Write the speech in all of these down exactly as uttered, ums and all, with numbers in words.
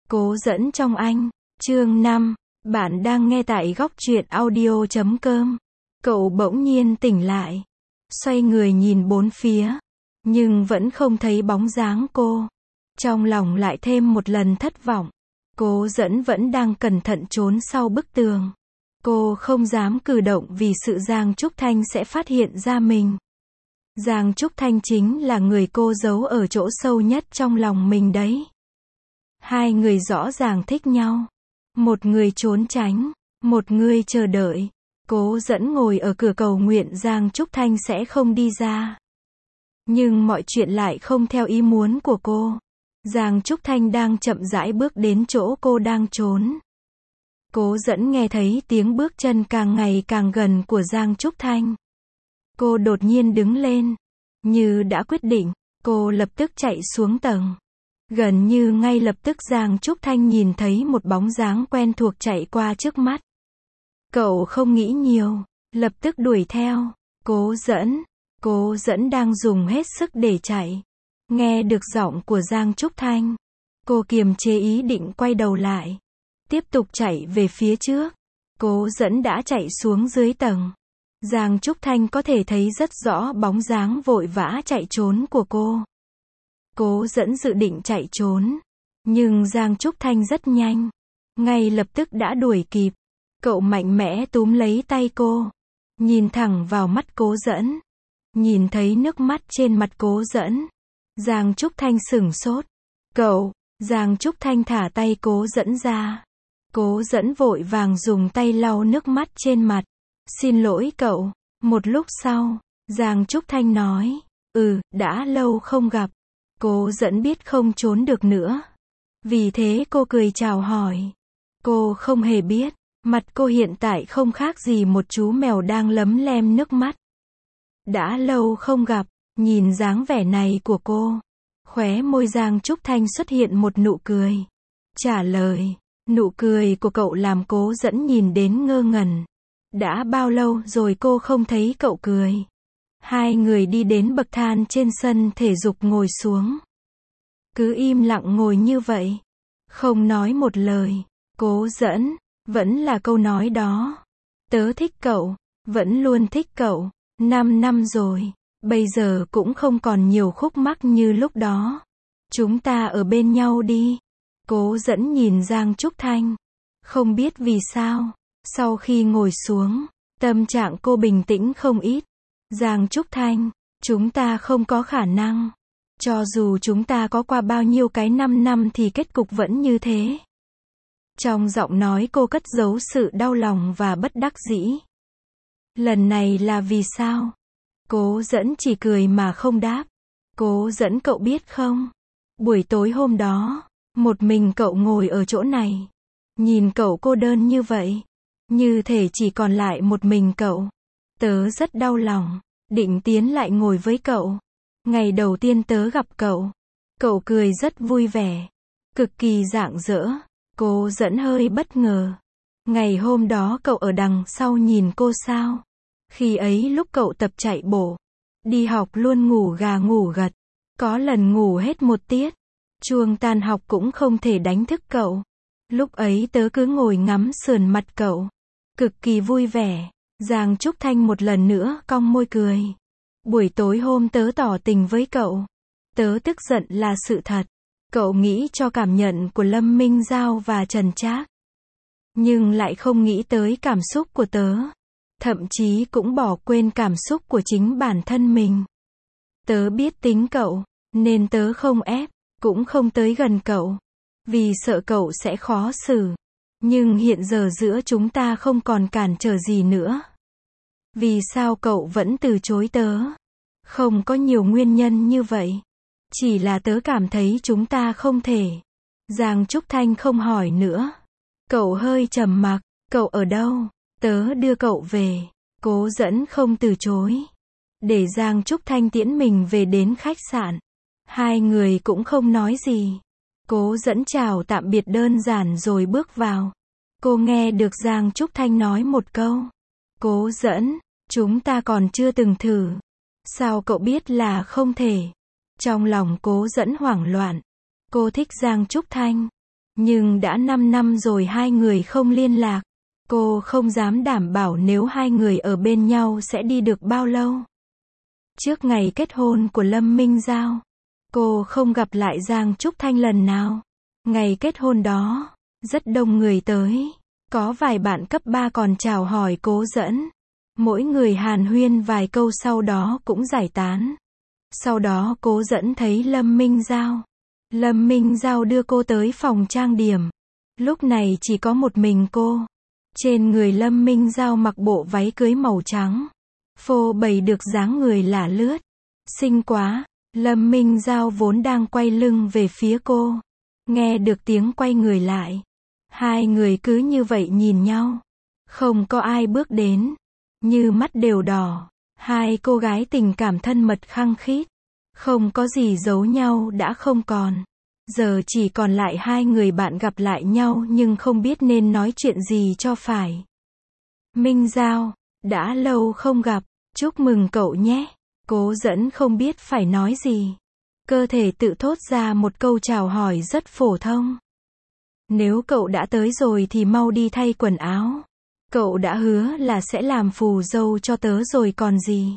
Cố dẫn trong anh, chương năm, bạn đang nghe tại góc truyện audio chấm com. Cậu bỗng nhiên tỉnh lại, xoay người nhìn bốn phía, nhưng vẫn không thấy bóng dáng cô. Trong lòng lại thêm một lần thất vọng. Cố dẫn vẫn đang cẩn thận trốn sau bức tường. Cô không dám cử động vì sự Giang Trúc Thanh sẽ phát hiện ra mình. Giang Trúc Thanh chính là người cô giấu ở chỗ sâu nhất trong lòng mình đấy. Hai người rõ ràng thích nhau. Một người trốn tránh, một người chờ đợi. Cố dẫn ngồi ở cửa cầu nguyện Giang Trúc Thanh sẽ không đi ra. Nhưng mọi chuyện lại không theo ý muốn của cô. Giang Trúc Thanh đang chậm rãi bước đến chỗ cô đang trốn. Cố dẫn nghe thấy tiếng bước chân càng ngày càng gần của Giang Trúc Thanh. Cô đột nhiên đứng lên. Như đã quyết định, cô lập tức chạy xuống tầng. Gần như ngay lập tức Giang Trúc Thanh nhìn thấy một bóng dáng quen thuộc chạy qua trước mắt. Cậu không nghĩ nhiều, lập tức đuổi theo. Cố dẫn, cố dẫn đang dùng hết sức để chạy. Nghe được giọng của Giang Trúc Thanh, cô kiềm chế ý định quay đầu lại, tiếp tục chạy về phía trước. Cố dẫn đã chạy xuống dưới tầng. Giang Trúc Thanh có thể thấy rất rõ bóng dáng vội vã chạy trốn của cô. Cố dẫn dự định chạy trốn, nhưng Giang Trúc Thanh rất nhanh, ngay lập tức đã đuổi kịp. Cậu mạnh mẽ túm lấy tay cô, nhìn thẳng vào mắt cố dẫn. Nhìn thấy nước mắt trên mặt cố dẫn, Giang Trúc Thanh sửng sốt. Cậu, Giang Trúc Thanh thả tay cố dẫn ra. Cố dẫn vội vàng dùng tay lau nước mắt trên mặt. Xin lỗi cậu. Một lúc sau, Giang Trúc Thanh nói, ừ, đã lâu không gặp. Cố dẫn biết không trốn được nữa. Vì thế cô cười chào hỏi. Cô không hề biết, mặt cô hiện tại không khác gì một chú mèo đang lấm lem nước mắt. Đã lâu không gặp, nhìn dáng vẻ này của cô. Khóe môi Giang Trúc Thanh xuất hiện một nụ cười. Trả lời, nụ cười của cậu làm cố dẫn nhìn đến ngơ ngẩn. Đã bao lâu rồi cô không thấy cậu cười. Hai người đi đến bậc thang trên sân thể dục ngồi xuống. Cứ im lặng ngồi như vậy, không nói một lời. Cố dẫn, vẫn là câu nói đó. Tớ thích cậu, vẫn luôn thích cậu. Năm năm rồi, bây giờ cũng không còn nhiều khúc mắc như lúc đó. Chúng ta ở bên nhau đi. Cố dẫn nhìn Giang Trúc Thanh. Không biết vì sao, sau khi ngồi xuống, tâm trạng cô bình tĩnh không ít. Giang Trúc Thanh, chúng ta không có khả năng. Cho dù chúng ta có qua bao nhiêu cái năm năm thì kết cục vẫn như thế. Trong giọng nói cô cất giấu sự đau lòng và bất đắc dĩ. Lần này là vì sao? Cố dẫn chỉ cười mà không đáp. Cố dẫn cậu biết không? Buổi tối hôm đó, một mình cậu ngồi ở chỗ này. Nhìn cậu cô đơn như vậy. Như thể chỉ còn lại một mình cậu. Tớ rất đau lòng, định tiến lại ngồi với cậu. Ngày đầu tiên tớ gặp cậu, cậu cười rất vui vẻ, cực kỳ rạng rỡ. Cố dẫn hơi bất ngờ. Ngày hôm đó cậu ở đằng sau nhìn cô sao? Khi ấy lúc cậu tập chạy bộ, đi học luôn ngủ gà ngủ gật. Có lần ngủ hết một tiết, chuông tan học cũng không thể đánh thức cậu. Lúc ấy tớ cứ ngồi ngắm sườn mặt cậu, cực kỳ vui vẻ. Giang Trúc Thanh một lần nữa cong môi cười. Buổi tối hôm tớ tỏ tình với cậu, tớ tức giận là sự thật. Cậu nghĩ cho cảm nhận của Lâm Minh Giao và Trần Trác, nhưng lại không nghĩ tới cảm xúc của tớ. Thậm chí cũng bỏ quên cảm xúc của chính bản thân mình. Tớ biết tính cậu, nên tớ không ép, cũng không tới gần cậu, vì sợ cậu sẽ khó xử. Nhưng hiện giờ giữa chúng ta không còn cản trở gì nữa. Vì sao cậu vẫn từ chối tớ? Không có nhiều nguyên nhân như vậy. Chỉ là tớ cảm thấy chúng ta không thể. Giang Trúc Thanh không hỏi nữa. Cậu hơi trầm mặc. Cậu ở đâu? Tớ đưa cậu về. Cố dẫn không từ chối. Để Giang Trúc Thanh tiễn mình về đến khách sạn. Hai người cũng không nói gì. Cố dẫn chào tạm biệt đơn giản rồi bước vào. Cô nghe được Giang Trúc Thanh nói một câu. Cố dẫn, chúng ta còn chưa từng thử. Sao cậu biết là không thể? Trong lòng cố dẫn hoảng loạn. Cô thích Giang Trúc Thanh. Nhưng đã năm năm rồi hai người không liên lạc. Cô không dám đảm bảo nếu hai người ở bên nhau sẽ đi được bao lâu. Trước ngày kết hôn của Lâm Minh Giao, cô không gặp lại Giang Trúc Thanh lần nào. Ngày kết hôn đó, rất đông người tới. Có vài bạn cấp ba còn chào hỏi Cố Dẫn. Mỗi người hàn huyên vài câu sau đó cũng giải tán. Sau đó Cố Dẫn thấy Lâm Minh Giao. Lâm Minh Giao đưa cô tới phòng trang điểm. Lúc này chỉ có một mình cô. Trên người Lâm Minh Giao mặc bộ váy cưới màu trắng. Phô bày được dáng người lả lướt. Xinh quá. Lâm Minh Giao vốn đang quay lưng về phía cô. Nghe được tiếng quay người lại. Hai người cứ như vậy nhìn nhau. Không có ai bước đến. Như mắt đều đỏ. Hai cô gái tình cảm thân mật khăng khít. Không có gì giấu nhau đã không còn. Giờ chỉ còn lại hai người bạn gặp lại nhau nhưng không biết nên nói chuyện gì cho phải. Minh Giao, đã lâu không gặp, chúc mừng cậu nhé. Cố Dẫn không biết phải nói gì. Cơ thể tự thốt ra một câu chào hỏi rất phổ thông. Nếu cậu đã tới rồi thì mau đi thay quần áo. Cậu đã hứa là sẽ làm phù dâu cho tớ rồi còn gì.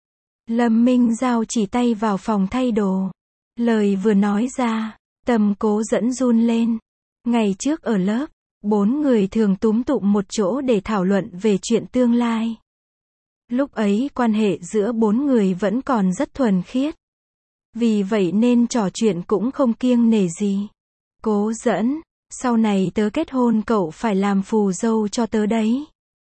Lâm Minh Giao chỉ tay vào phòng thay đồ. Lời vừa nói ra, tâm Cố Dẫn run lên. Ngày trước ở lớp, bốn người thường túm tụm một chỗ để thảo luận về chuyện tương lai. Lúc ấy quan hệ giữa bốn người vẫn còn rất thuần khiết. Vì vậy nên trò chuyện cũng không kiêng nể gì. Cố Dẫn, sau này tớ kết hôn cậu phải làm phù dâu cho tớ đấy.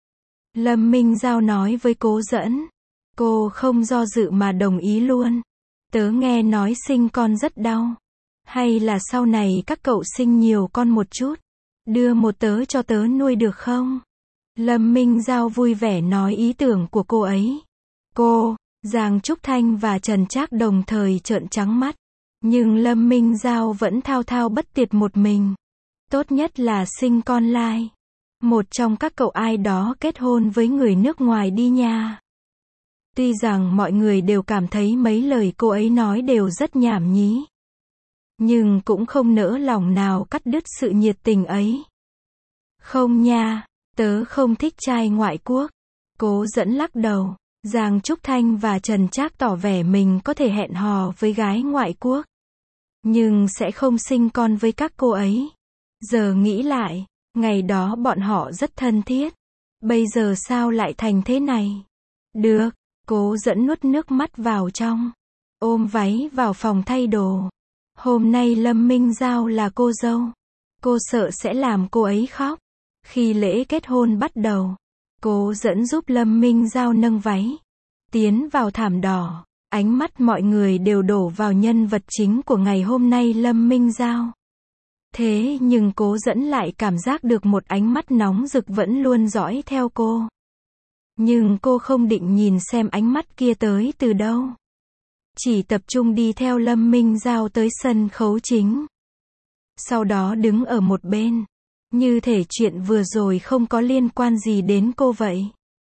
Lâm Minh Giao nói với Cố Dẫn. Cô không do dự mà đồng ý luôn. Tớ nghe nói sinh con rất đau. Hay là sau này các cậu sinh nhiều con một chút. Đưa một tớ cho tớ nuôi được không? Lâm Minh Giao vui vẻ nói ý tưởng của cô ấy. Cô, Giang Trúc Thanh và Trần Trác đồng thời trợn trắng mắt. Nhưng Lâm Minh Giao vẫn thao thao bất tuyệt một mình. Tốt nhất là sinh con lai. Một trong các cậu ai đó kết hôn với người nước ngoài đi nha. Tuy rằng mọi người đều cảm thấy mấy lời cô ấy nói đều rất nhảm nhí. Nhưng cũng không nỡ lòng nào cắt đứt sự nhiệt tình ấy. Không nha, tớ không thích trai ngoại quốc. Cố Dẫn lắc đầu. Giang Trúc Thanh và Trần Trác tỏ vẻ mình có thể hẹn hò với gái ngoại quốc. Nhưng sẽ không sinh con với các cô ấy. Giờ nghĩ lại, ngày đó bọn họ rất thân thiết. Bây giờ sao lại thành thế này? Được, Cố Dẫn nuốt nước mắt vào trong. Ôm váy vào phòng thay đồ. Hôm nay Lâm Minh Giao là cô dâu. Cô sợ sẽ làm cô ấy khóc. Khi lễ kết hôn bắt đầu, Cố Dẫn giúp Lâm Minh Giao nâng váy. Tiến vào thảm đỏ. Ánh mắt mọi người đều đổ vào nhân vật chính của ngày hôm nay Lâm Minh Giao. Thế nhưng Cố Dẫn lại cảm giác được một ánh mắt nóng rực vẫn luôn dõi theo cô. Nhưng cô không định nhìn xem ánh mắt kia tới từ đâu. Chỉ tập trung đi theo Lâm Minh Giao tới sân khấu chính. Sau đó đứng ở một bên. Như thể chuyện vừa rồi không có liên quan gì đến cô vậy.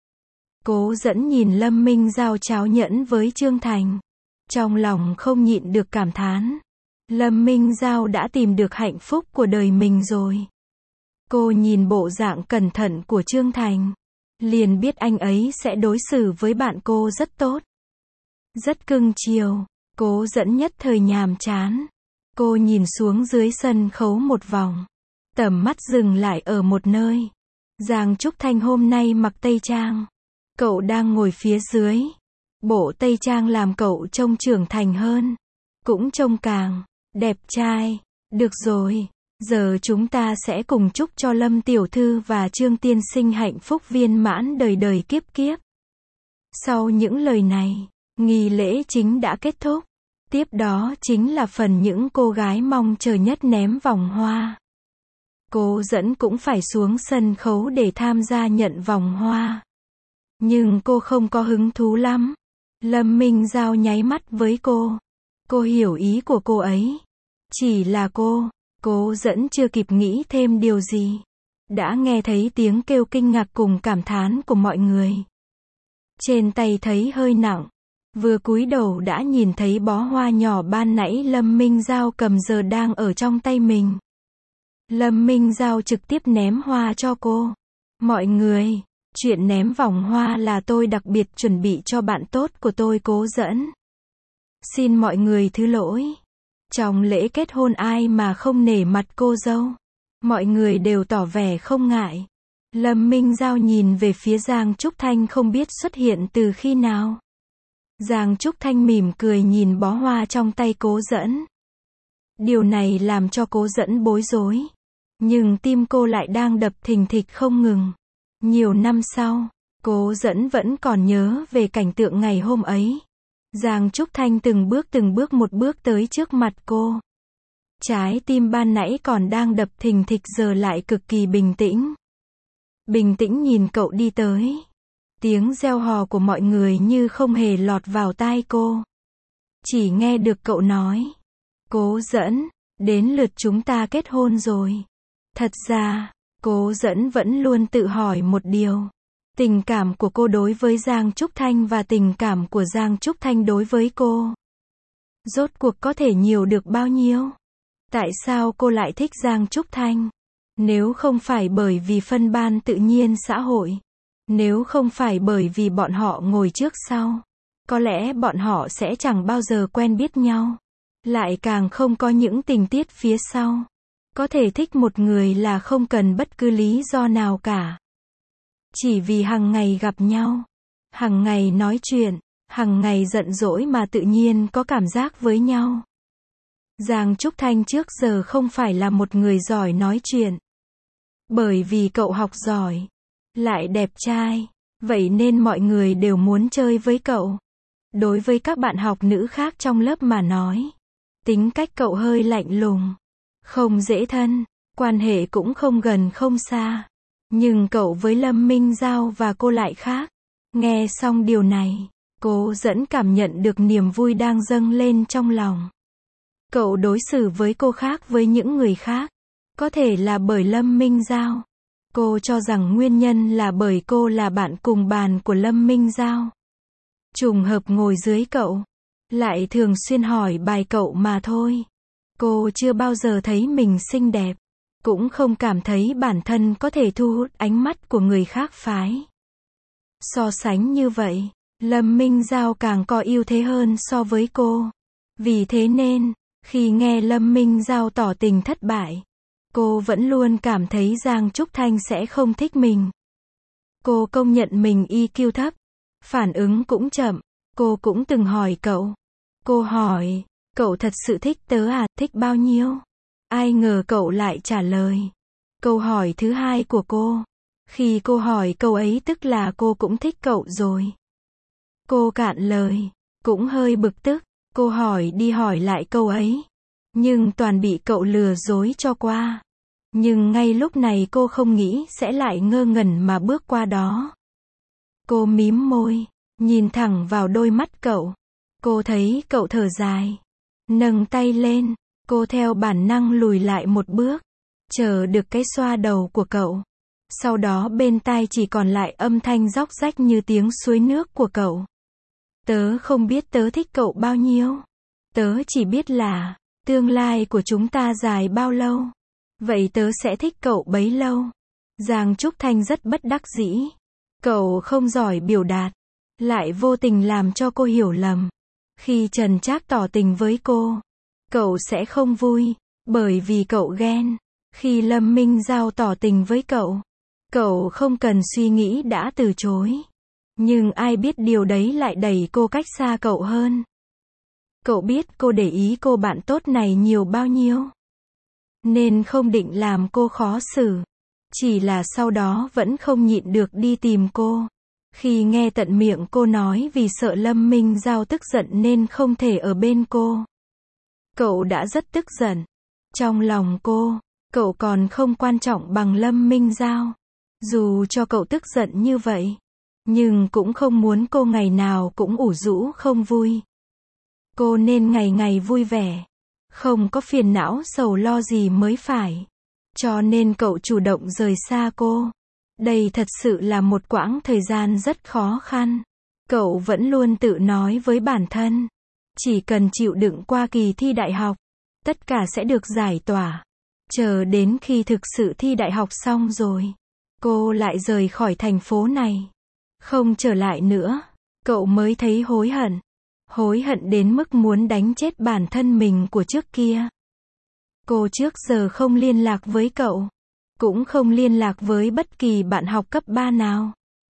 Cố Dẫn nhìn Lâm Minh Giao tráo nhẫn với Trương Thành. Trong lòng không nhịn được cảm thán. Lâm Minh Giao đã tìm được hạnh phúc của đời mình rồi. Cô nhìn bộ dạng cẩn thận của Trương Thành. Liền biết anh ấy sẽ đối xử với bạn cô rất tốt. Rất cưng chiều. Cố Dẫn nhất thời nhàm chán. Cô nhìn xuống dưới sân khấu một vòng. Tầm mắt dừng lại ở một nơi. Giang Trúc Thanh hôm nay mặc tây trang. Cậu đang ngồi phía dưới. Bộ tây trang làm cậu trông trưởng thành hơn. Cũng trông càng đẹp trai. Được rồi, giờ chúng ta sẽ cùng chúc cho Lâm tiểu thư và Trương tiên sinh hạnh phúc viên mãn đời đời kiếp kiếp. Sau những lời này, nghi lễ chính đã kết thúc. Tiếp đó chính là phần những cô gái mong chờ nhất ném vòng hoa. Cố Dẫn cũng phải xuống sân khấu để tham gia nhận vòng hoa. Nhưng cô không có hứng thú lắm. Lâm Minh Giao nháy mắt với cô. Cô hiểu ý của cô ấy. Chỉ là cô, Cố Dẫn chưa kịp nghĩ thêm điều gì. Đã nghe thấy tiếng kêu kinh ngạc cùng cảm thán của mọi người. Trên tay thấy hơi nặng. Vừa cúi đầu đã nhìn thấy bó hoa nhỏ ban nãy Lâm Minh Giao cầm giờ đang ở trong tay mình. Lâm Minh Giao trực tiếp ném hoa cho cô. Mọi người, chuyện ném vòng hoa là tôi đặc biệt chuẩn bị cho bạn tốt của tôi Cố Dẫn. Xin mọi người thứ lỗi. Trong lễ kết hôn ai mà không nể mặt cô dâu. Mọi người đều tỏ vẻ không ngại. Lâm Minh Giao nhìn về phía Giang Trúc Thanh không biết xuất hiện từ khi nào. Giang Trúc Thanh mỉm cười nhìn bó hoa trong tay Cố Dẫn. Điều này làm cho Cố Dẫn bối rối. Nhưng tim cô lại đang đập thình thịch không ngừng. Nhiều năm sau, Cố Dẫn vẫn còn nhớ về cảnh tượng ngày hôm ấy. Giang Trúc Thanh từng bước từng bước một bước tới trước mặt cô. Trái tim ban nãy còn đang đập thình thịch giờ lại cực kỳ bình tĩnh. Bình tĩnh nhìn cậu đi tới. Tiếng reo hò của mọi người như không hề lọt vào tai cô. Chỉ nghe được cậu nói. Cố Dẫn, đến lượt chúng ta kết hôn rồi. Thật ra, Cố Dẫn vẫn luôn tự hỏi một điều. Tình cảm của cô đối với Giang Trúc Thanh và tình cảm của Giang Trúc Thanh đối với cô. Rốt cuộc có thể nhiều được bao nhiêu? Tại sao cô lại thích Giang Trúc Thanh? Nếu không phải bởi vì phân ban tự nhiên xã hội. Nếu không phải bởi vì bọn họ ngồi trước sau. Có lẽ bọn họ sẽ chẳng bao giờ quen biết nhau. Lại càng không có những tình tiết phía sau. Có thể thích một người là không cần bất cứ lý do nào cả. Chỉ vì hàng ngày gặp nhau, hàng ngày nói chuyện, hàng ngày giận dỗi mà tự nhiên có cảm giác với nhau. Giang Trúc Thanh trước giờ không phải là một người giỏi nói chuyện. Bởi vì cậu học giỏi, lại đẹp trai, vậy nên mọi người đều muốn chơi với cậu. Đối với các bạn học nữ khác trong lớp mà nói, tính cách cậu hơi lạnh lùng, không dễ thân, quan hệ cũng không gần không xa. Nhưng cậu với Lâm Minh Giao và cô lại khác. Nghe xong điều này, Cố Dẫn cảm nhận được niềm vui đang dâng lên trong lòng. Cậu đối xử với cô khác với những người khác. Có thể là bởi Lâm Minh Giao. Cô cho rằng nguyên nhân là bởi cô là bạn cùng bàn của Lâm Minh Giao. Trùng hợp ngồi dưới cậu. Lại thường xuyên hỏi bài cậu mà thôi. Cô chưa bao giờ thấy mình xinh đẹp. Cũng không cảm thấy bản thân có thể thu hút ánh mắt của người khác phái. So sánh như vậy, Lâm Minh Giao càng có ưu thế hơn so với cô. Vì thế nên, khi nghe Lâm Minh Giao tỏ tình thất bại, cô vẫn luôn cảm thấy Giang Trúc Thanh sẽ không thích mình. Cô công nhận mình i kiu thấp, phản ứng cũng chậm. Cô cũng từng hỏi cậu. Cô hỏi, cậu thật sự thích tớ à, thích bao nhiêu? Ai ngờ cậu lại trả lời. Câu hỏi thứ hai của cô. Khi cô hỏi câu ấy tức là cô cũng thích cậu rồi. Cô cạn lời. Cũng hơi bực tức. Cô hỏi đi hỏi lại câu ấy. Nhưng toàn bị cậu lừa dối cho qua. Nhưng ngay lúc này cô không nghĩ sẽ lại ngơ ngẩn mà bước qua đó. Cô mím môi. Nhìn thẳng vào đôi mắt cậu. Cô thấy cậu thở dài. Nâng tay lên. Cô theo bản năng lùi lại một bước, chờ được cái xoa đầu của cậu. Sau đó bên tai chỉ còn lại âm thanh róc rách như tiếng suối nước của cậu. Tớ không biết tớ thích cậu bao nhiêu. Tớ chỉ biết là, tương lai của chúng ta dài bao lâu. Vậy tớ sẽ thích cậu bấy lâu. Giang Trúc Thanh rất bất đắc dĩ. Cậu không giỏi biểu đạt, lại vô tình làm cho cô hiểu lầm. Khi Trần Trác tỏ tình với cô, cậu sẽ không vui, bởi vì cậu ghen. Khi Lâm Minh Giao tỏ tình với cậu, cậu không cần suy nghĩ đã từ chối. Nhưng ai biết điều đấy lại đẩy cô cách xa cậu hơn. Cậu biết cô để ý cô bạn tốt này nhiều bao nhiêu. Nên không định làm cô khó xử. Chỉ là sau đó vẫn không nhịn được đi tìm cô. Khi nghe tận miệng cô nói vì sợ Lâm Minh Giao tức giận nên không thể ở bên cô. Cậu đã rất tức giận. Trong lòng cô, cậu còn không quan trọng bằng Lâm Minh Giao. Dù cho cậu tức giận như vậy, nhưng cũng không muốn cô ngày nào cũng ủ rũ không vui. Cô nên ngày ngày vui vẻ, không có phiền não sầu lo gì mới phải. Cho nên cậu chủ động rời xa cô. Đây thật sự là một quãng thời gian rất khó khăn. Cậu vẫn luôn tự nói với bản thân, chỉ cần chịu đựng qua kỳ thi đại học, tất cả sẽ được giải tỏa. Chờ đến khi thực sự thi đại học xong rồi, cô lại rời khỏi thành phố này. Không trở lại nữa. Cậu mới thấy hối hận. Hối hận đến mức muốn đánh chết bản thân mình của trước kia. Cô trước giờ không liên lạc với cậu. Cũng không liên lạc với bất kỳ bạn học cấp ba nào.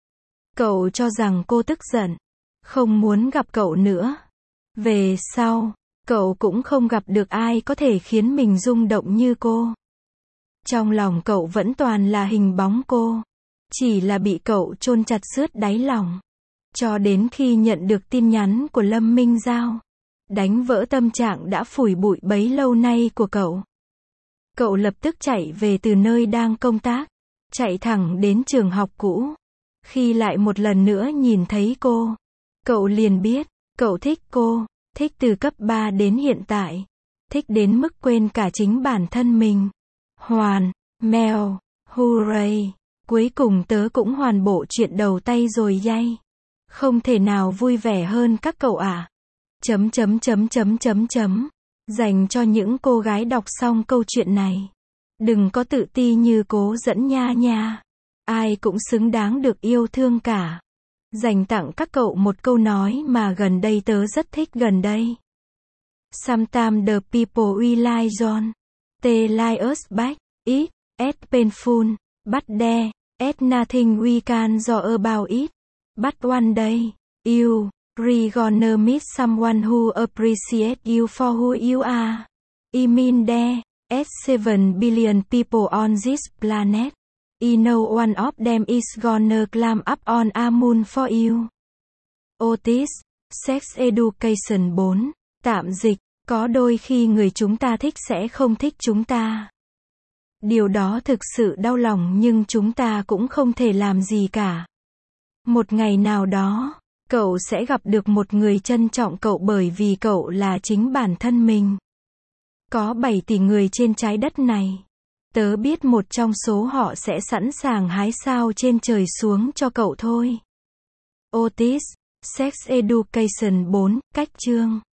Cậu cho rằng cô tức giận. Không muốn gặp cậu nữa. Về sau, cậu cũng không gặp được ai có thể khiến mình rung động như cô. Trong lòng cậu vẫn toàn là hình bóng cô. Chỉ là bị cậu chôn chặt rướt đáy lòng. Cho đến khi nhận được tin nhắn của Lâm Minh Giao. Đánh vỡ tâm trạng đã phủi bụi bấy lâu nay của cậu. Cậu lập tức chạy về từ nơi đang công tác. Chạy thẳng đến trường học cũ. Khi lại một lần nữa nhìn thấy cô, cậu liền biết, cậu thích cô. Thích từ cấp ba đến hiện tại. Thích đến mức quên cả chính bản thân mình. Hoàn, Mel, hooray. Cuối cùng tớ cũng hoàn bộ chuyện đầu tay rồi yay. Không thể nào vui vẻ hơn các cậu à. Chấm chấm chấm chấm chấm chấm. Dành cho những cô gái đọc xong câu chuyện này. Đừng có tự ti như Cố Dẫn nha nha. Ai cũng xứng đáng được yêu thương cả. Dành tặng các cậu một câu nói mà gần đây tớ rất thích gần đây. Sometimes the people we like John. They like us back. It, as painful. But there, as nothing we can do about it. But one day, you, re gonna meet someone who appreciates you for who you are. I mean there, as seven billion people on this planet. I know one of them is gonna climb up on a moon for you. Otis, Sex Education bốn. Tạm dịch, có đôi khi người chúng ta thích sẽ không thích chúng ta. Điều đó thực sự đau lòng nhưng chúng ta cũng không thể làm gì cả. Một ngày nào đó, cậu sẽ gặp được một người trân trọng cậu bởi vì cậu là chính bản thân mình. Có bảy tỷ người trên trái đất này. Tớ biết một trong số họ sẽ sẵn sàng hái sao trên trời xuống cho cậu thôi. Otis, Sex Education bốn, cách chương.